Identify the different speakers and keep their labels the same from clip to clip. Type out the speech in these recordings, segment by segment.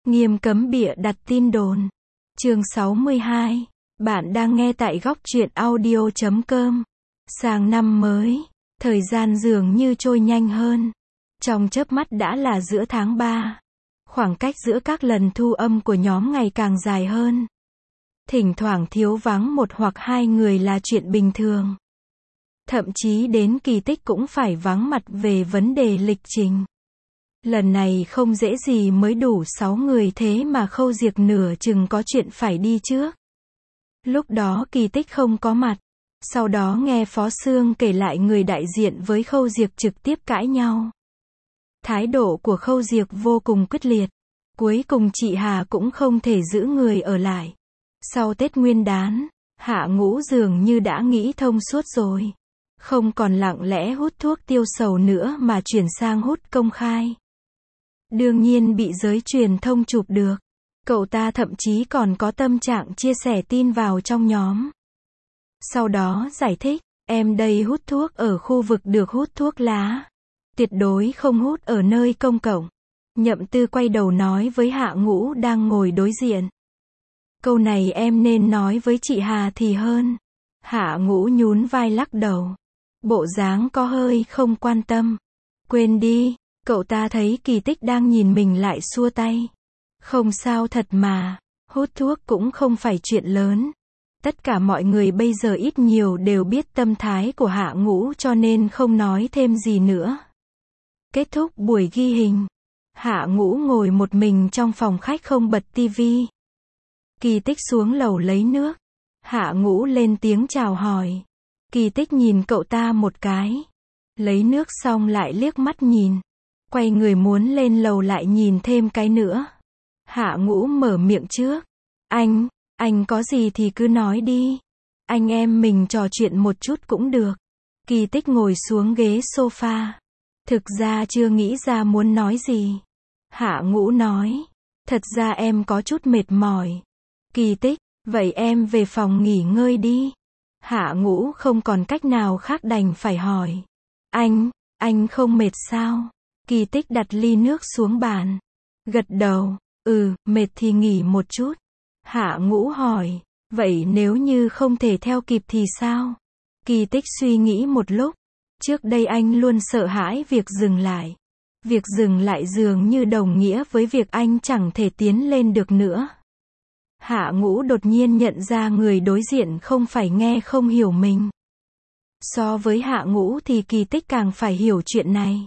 Speaker 1: Nghiêm cấm bịa đặt tin đồn. Chương 62. Bạn đang nghe tại góc truyện audio.com. Sang năm mới, thời gian dường như trôi nhanh hơn. Trong chớp mắt đã là giữa tháng 3. Khoảng cách giữa các lần thu âm của nhóm ngày càng dài hơn. Thỉnh thoảng thiếu vắng một hoặc hai người là chuyện bình thường. Thậm chí đến Kỳ Tích cũng phải vắng mặt về vấn đề lịch trình. Lần này không dễ gì mới đủ 6 người, thế mà Khâu Diệc nửa chừng có chuyện phải đi trước. Lúc đó Kỳ Tích không có mặt. Sau đó nghe Phó Sương kể lại người đại diện với Khâu Diệc trực tiếp cãi nhau. Thái độ của Khâu Diệc vô cùng quyết liệt. Cuối cùng chị Hà cũng không thể giữ người ở lại. Sau Tết Nguyên Đán, Hạ Ngũ dường như đã nghĩ thông suốt rồi. Không còn lặng lẽ hút thuốc tiêu sầu nữa mà chuyển sang hút công khai. Đương nhiên bị giới truyền thông chụp được. Cậu ta thậm chí còn có tâm trạng chia sẻ tin vào trong nhóm. Sau đó giải thích, em đây hút thuốc ở khu vực được hút thuốc lá. Tuyệt đối không hút ở nơi công cộng. Nhậm Tư quay đầu nói với Hạ Ngũ đang ngồi đối diện. Câu này em nên nói với chị Hà thì hơn. Hạ Ngũ nhún vai lắc đầu. Bộ dáng có hơi không quan tâm. Quên đi, cậu ta thấy Kỳ Tích đang nhìn mình lại xua tay. Không sao thật mà, hút thuốc cũng không phải chuyện lớn. Tất cả mọi người bây giờ ít nhiều đều biết tâm thái của Hạ Ngũ cho nên không nói thêm gì nữa. Kết thúc buổi ghi hình. Hạ Ngũ ngồi một mình trong phòng khách không bật tivi. Kỳ Tích xuống lầu lấy nước. Hạ Ngũ lên tiếng chào hỏi. Kỳ Tích nhìn cậu ta một cái. Lấy nước xong lại liếc mắt nhìn. Quay người muốn lên lầu lại nhìn thêm cái nữa. Hạ Ngũ mở miệng trước. Anh có gì thì cứ nói đi. Anh em mình trò chuyện một chút cũng được. Kỳ Tích ngồi xuống ghế sofa. Thực ra chưa nghĩ ra muốn nói gì. Hạ Ngũ nói. Thật ra em có chút mệt mỏi. Kỳ Tích, vậy em về phòng nghỉ ngơi đi. Hạ Ngũ không còn cách nào khác đành phải hỏi. Anh không mệt sao? Kỳ Tích đặt ly nước xuống bàn. Gật đầu, mệt thì nghỉ một chút. Hạ Ngũ hỏi, vậy nếu như không thể theo kịp thì sao? Kỳ Tích suy nghĩ một lúc. Trước đây anh luôn sợ hãi việc dừng lại. Việc dừng lại dường như đồng nghĩa với việc anh chẳng thể tiến lên được nữa. Hạ Ngũ đột nhiên nhận ra người đối diện không phải nghe không hiểu mình. So với Hạ Ngũ thì Kỳ Tích càng phải hiểu chuyện này.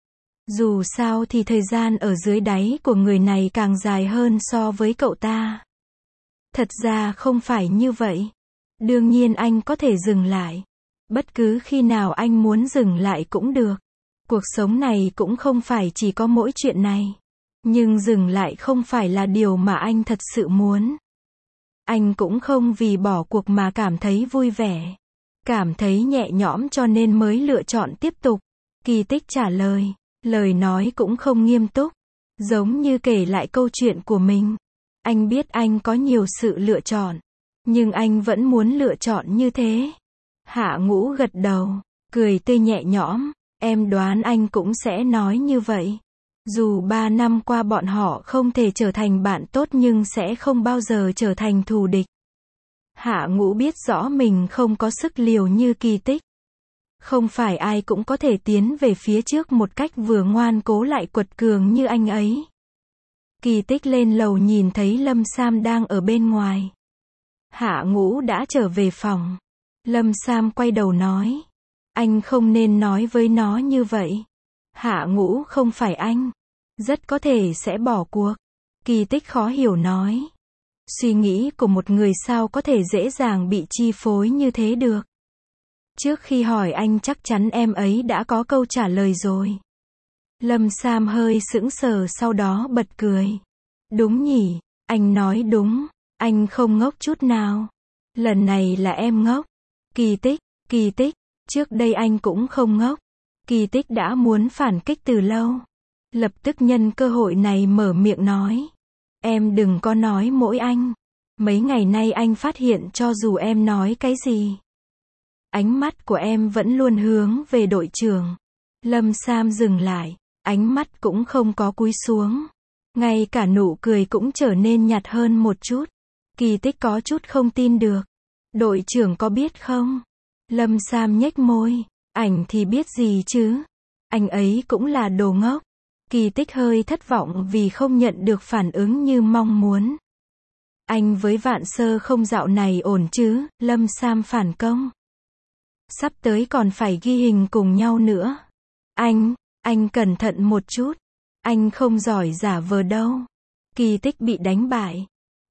Speaker 1: Dù sao thì thời gian ở dưới đáy của người này càng dài hơn so với cậu ta. Thật ra không phải như vậy. Đương nhiên anh có thể dừng lại. Bất cứ khi nào anh muốn dừng lại cũng được. Cuộc sống này cũng không phải chỉ có mỗi chuyện này. Nhưng dừng lại không phải là điều mà anh thật sự muốn. Anh cũng không vì bỏ cuộc mà cảm thấy vui vẻ. Cảm thấy nhẹ nhõm cho nên mới lựa chọn tiếp tục. Kỳ Tích trả lời. Lời nói cũng không nghiêm túc. Giống như kể lại câu chuyện của mình. Anh biết anh có nhiều sự lựa chọn. Nhưng anh vẫn muốn lựa chọn như thế. Hạ Ngũ gật đầu. Cười tươi nhẹ nhõm. Em đoán anh cũng sẽ nói như vậy. Dù 3 năm qua bọn họ không thể trở thành bạn tốt nhưng sẽ không bao giờ trở thành thù địch. Hạ Ngũ biết rõ mình không có sức liều như Kỳ Tích. Không phải ai cũng có thể tiến về phía trước một cách vừa ngoan cố lại quật cường như anh ấy. Kỳ Tích lên lầu nhìn thấy Lâm Sam đang ở bên ngoài. Hạ Ngũ đã trở về phòng. Lâm Sam quay đầu nói. Anh không nên nói với nó như vậy. Hạ Ngũ không phải anh. Rất có thể sẽ bỏ cuộc. Kỳ Tích khó hiểu nói. Suy nghĩ của một người sao có thể dễ dàng bị chi phối như thế được. Trước khi hỏi anh chắc chắn em ấy đã có câu trả lời rồi. Lâm Sam hơi sững sờ sau đó bật cười. Đúng nhỉ, anh nói đúng. Anh không ngốc chút nào. Lần này là em ngốc. Kỳ Tích, trước đây anh cũng không ngốc. Kỳ Tích đã muốn phản kích từ lâu. Lập tức nhân cơ hội này mở miệng nói. Em đừng có nói mỗi anh. Mấy ngày nay anh phát hiện cho dù em nói cái gì. Ánh mắt của em vẫn luôn hướng về đội trưởng. Lâm Sam dừng lại. Ánh mắt cũng không có cúi xuống. Ngay cả nụ cười cũng trở nên nhạt hơn một chút. Kỳ Tích có chút không tin được. Đội trưởng có biết không? Lâm Sam nhếch môi. Ảnh thì biết gì chứ? Anh ấy cũng là đồ ngốc. Kỳ Tích hơi thất vọng vì không nhận được phản ứng như mong muốn. Anh với Vạn Sơ không dạo này ổn chứ? Lâm Sam phản công. Sắp tới còn phải ghi hình cùng nhau nữa. Anh cẩn thận một chút. Anh không giỏi giả vờ đâu. Kỳ Tích bị đánh bại.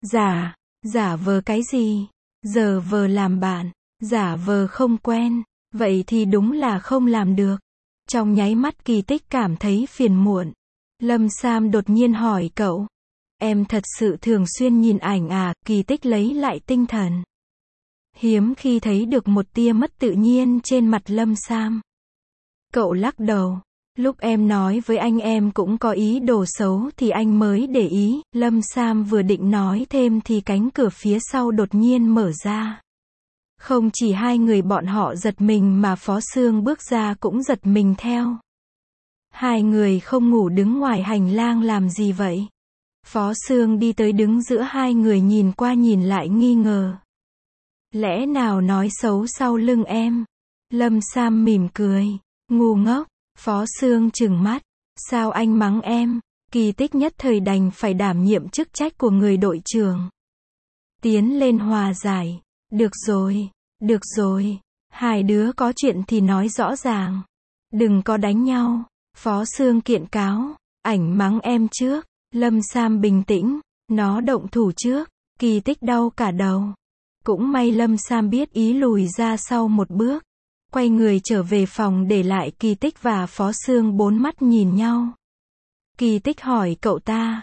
Speaker 1: Giả vờ cái gì? Giờ vờ làm bạn. Giả vờ không quen. Vậy thì đúng là không làm được. Trong nháy mắt Kỳ Tích cảm thấy phiền muộn. Lâm Sam đột nhiên hỏi cậu. Em thật sự thường xuyên nhìn ảnh à? Kỳ Tích lấy lại tinh thần. Hiếm khi thấy được một tia mất tự nhiên trên mặt Lâm Sam. Cậu lắc đầu. Lúc em nói với anh em cũng có ý đồ xấu thì anh mới để ý. Lâm Sam vừa định nói thêm thì cánh cửa phía sau đột nhiên mở ra. Không chỉ hai người bọn họ giật mình mà Phó Sương bước ra cũng giật mình theo. Hai người không ngủ đứng ngoài hành lang làm gì vậy? Phó Sương đi tới đứng giữa hai người nhìn qua nhìn lại nghi ngờ. Lẽ nào nói xấu sau lưng em? Lâm Sam mỉm cười. Ngu ngốc. Phó Sương trừng mắt. Sao anh mắng em? Kỳ Tích nhất thời đành phải đảm nhiệm chức trách của người đội trưởng. Tiến lên hòa giải. Được rồi. Hai đứa có chuyện thì nói rõ ràng. Đừng có đánh nhau. Phó Sương kiện cáo. Ảnh mắng em trước. Lâm Sam bình tĩnh. Nó động thủ trước. Kỳ Tích đau cả đầu. Cũng may Lâm Sam biết ý lùi ra sau một bước. Quay người trở về phòng để lại Kỳ Tích và Phó Sương bốn mắt nhìn nhau. Kỳ Tích hỏi cậu ta.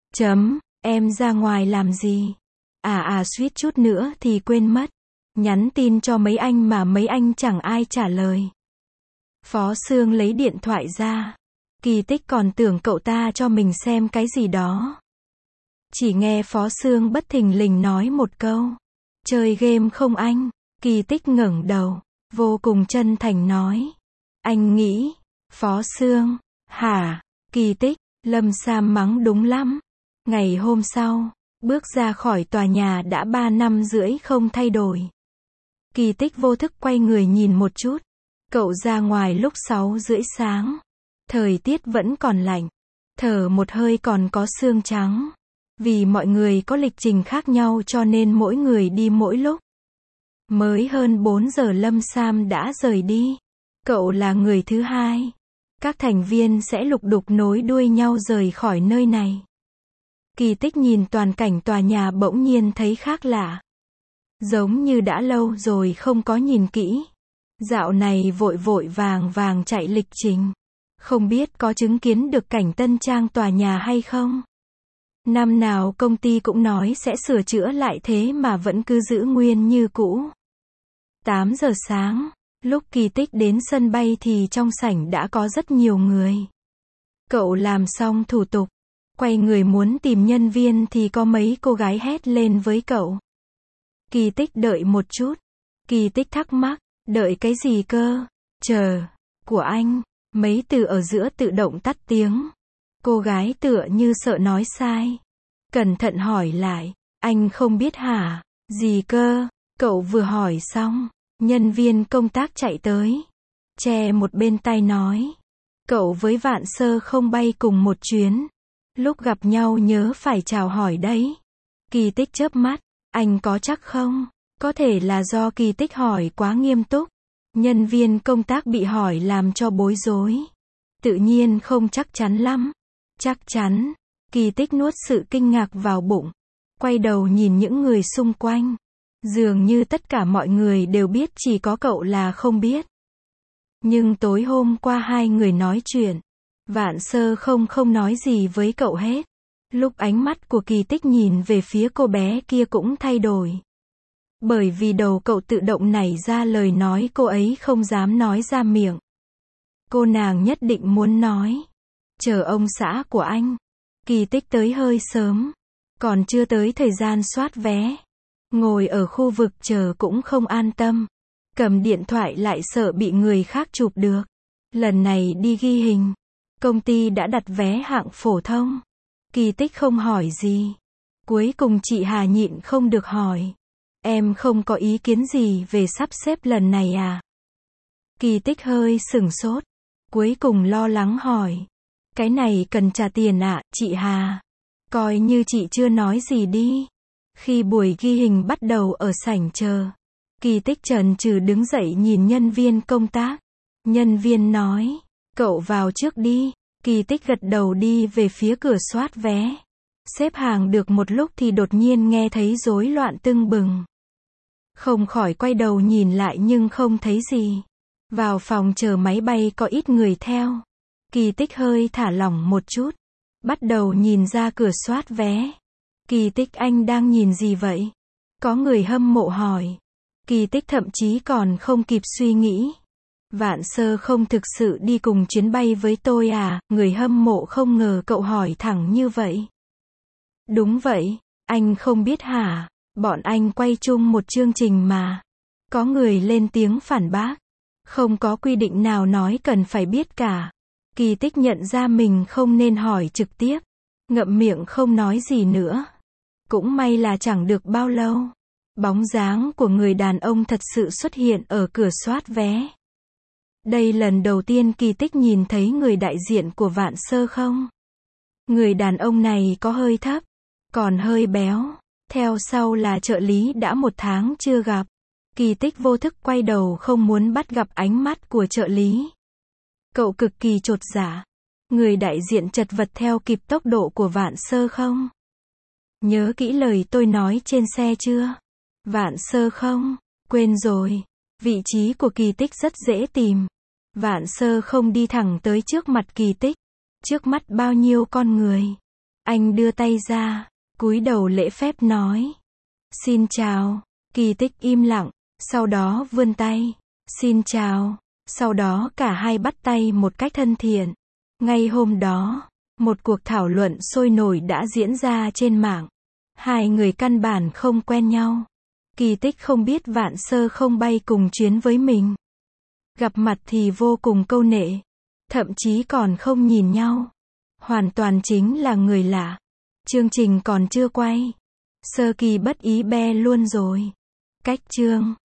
Speaker 1: Em ra ngoài làm gì? Suýt chút nữa thì quên mất. Nhắn tin cho mấy anh mà mấy anh chẳng ai trả lời. Phó Sương lấy điện thoại ra. Kỳ Tích còn tưởng cậu ta cho mình xem cái gì đó. Chỉ nghe Phó Sương bất thình lình nói một câu. Chơi game không anh? Kỳ Tích ngẩng đầu. Vô cùng chân thành nói. Anh nghĩ. Phó Sương. Hả? Kỳ Tích. Lâm Sam mắng đúng lắm. Ngày hôm sau, bước ra khỏi tòa nhà đã 3 năm rưỡi không thay đổi. Kỳ Tích vô thức quay người nhìn một chút. Cậu ra ngoài lúc 6 rưỡi sáng. Thời tiết vẫn còn lạnh. Thở một hơi còn có sương trắng. Vì mọi người có lịch trình khác nhau cho nên mỗi người đi mỗi lúc. Mới hơn 4 giờ Lâm Sam đã rời đi. Cậu là người thứ hai. Các thành viên sẽ lục đục nối đuôi nhau rời khỏi nơi này. Kỳ Tích nhìn toàn cảnh tòa nhà bỗng nhiên thấy khác lạ. Giống như đã lâu rồi không có nhìn kỹ. Dạo này vội vội vàng vàng chạy lịch trình. Không biết có chứng kiến được cảnh tân trang tòa nhà hay không? Năm nào công ty cũng nói sẽ sửa chữa lại thế mà vẫn cứ giữ nguyên như cũ. 8 giờ sáng, lúc Kỳ Tích đến sân bay thì trong sảnh đã có rất nhiều người. Cậu làm xong thủ tục, quay người muốn tìm nhân viên thì có mấy cô gái hét lên với cậu. Kỳ Tích đợi một chút. Kỳ Tích thắc mắc, đợi cái gì cơ? Chờ, của anh. Mấy từ ở giữa tự động tắt tiếng. Cô gái tựa như sợ nói sai. Cẩn thận hỏi lại, anh không biết hả? Gì cơ? Cậu vừa hỏi xong, nhân viên công tác chạy tới. Che một bên tai nói. Cậu với Vạn Sơ không bay cùng một chuyến. Lúc gặp nhau nhớ phải chào hỏi đấy. Kỳ Tích chớp mắt, anh có chắc không? Có thể là do Kỳ Tích hỏi quá nghiêm túc. Nhân viên công tác bị hỏi làm cho bối rối. Tự nhiên không chắc chắn lắm. Chắc chắn. Kỳ Tích nuốt sự kinh ngạc vào bụng. Quay đầu nhìn những người xung quanh. Dường như tất cả mọi người đều biết chỉ có cậu là không biết. Nhưng tối hôm qua hai người nói chuyện. Vạn Sơ không nói gì với cậu hết. Lúc ánh mắt của Kỳ Tích nhìn về phía cô bé kia cũng thay đổi. Bởi vì đầu cậu tự động nảy ra lời nói cô ấy không dám nói ra miệng. Cô nàng nhất định muốn nói. Chờ ông xã của anh. Kỳ Tích tới hơi sớm. Còn chưa tới thời gian soát vé. Ngồi ở khu vực chờ cũng không an tâm. Cầm điện thoại lại sợ bị người khác chụp được. Lần này đi ghi hình. Công ty đã đặt vé hạng phổ thông. Kỳ Tích không hỏi gì. Cuối cùng chị Hà nhịn không được hỏi. Em không có ý kiến gì về sắp xếp lần này à? Kỳ Tích hơi sửng sốt. Cuối cùng lo lắng hỏi. Cái này cần trả tiền ạ, chị Hà? Coi như chị chưa nói gì đi. Khi buổi ghi hình bắt đầu ở sảnh chờ, Kỳ Tích chần chừ đứng dậy nhìn nhân viên công tác. Nhân viên nói, cậu vào trước đi. Kỳ Tích gật đầu đi về phía cửa soát vé. Xếp hàng được một lúc thì đột nhiên nghe thấy rối loạn tưng bừng. Không khỏi quay đầu nhìn lại nhưng không thấy gì. Vào phòng chờ máy bay có ít người theo. Kỳ Tích hơi thả lỏng một chút. Bắt đầu nhìn ra cửa soát vé. Kỳ Tích, anh đang nhìn gì vậy? Có người hâm mộ hỏi. Kỳ Tích thậm chí còn không kịp suy nghĩ. Vạn Sơ không thực sự đi cùng chuyến bay với tôi à? Người hâm mộ không ngờ cậu hỏi thẳng như vậy. Đúng vậy, anh không biết hả? Bọn anh quay chung một chương trình mà. Có người lên tiếng phản bác. Không có quy định nào nói cần phải biết cả. Kỳ Tích nhận ra mình không nên hỏi trực tiếp. Ngậm miệng không nói gì nữa. Cũng may là chẳng được bao lâu. Bóng dáng của người đàn ông thật sự xuất hiện ở cửa soát vé. Đây lần đầu tiên Kỳ Tích nhìn thấy người đại diện của Vạn Sơ không? Người đàn ông này có hơi thấp, còn hơi béo. Theo sau là trợ lý đã 1 tháng chưa gặp. Kỳ Tích vô thức quay đầu không muốn bắt gặp ánh mắt của trợ lý. Cậu cực kỳ chột dạ. Người đại diện chật vật theo kịp tốc độ của Vạn Sơ không? Nhớ kỹ lời tôi nói trên xe chưa? Vạn Sơ không? Quên rồi. Vị trí của Kỳ Tích rất dễ tìm. Vạn Sơ không đi thẳng tới trước mặt Kỳ Tích. Trước mắt bao nhiêu con người. Anh đưa tay ra, cúi đầu lễ phép nói. Xin chào. Kỳ Tích im lặng, sau đó vươn tay. Xin chào. Sau đó cả hai bắt tay một cách thân thiện. Ngay hôm đó, một cuộc thảo luận sôi nổi đã diễn ra trên mạng. Hai người căn bản không quen nhau. Kỳ Tích không biết Vạn Sơ không bay cùng chuyến với mình. Gặp mặt thì vô cùng câu nệ. Thậm chí còn không nhìn nhau. Hoàn toàn chính là người lạ. Chương trình còn chưa quay. Sơ Kỳ bất ý be luôn rồi. Cách chương.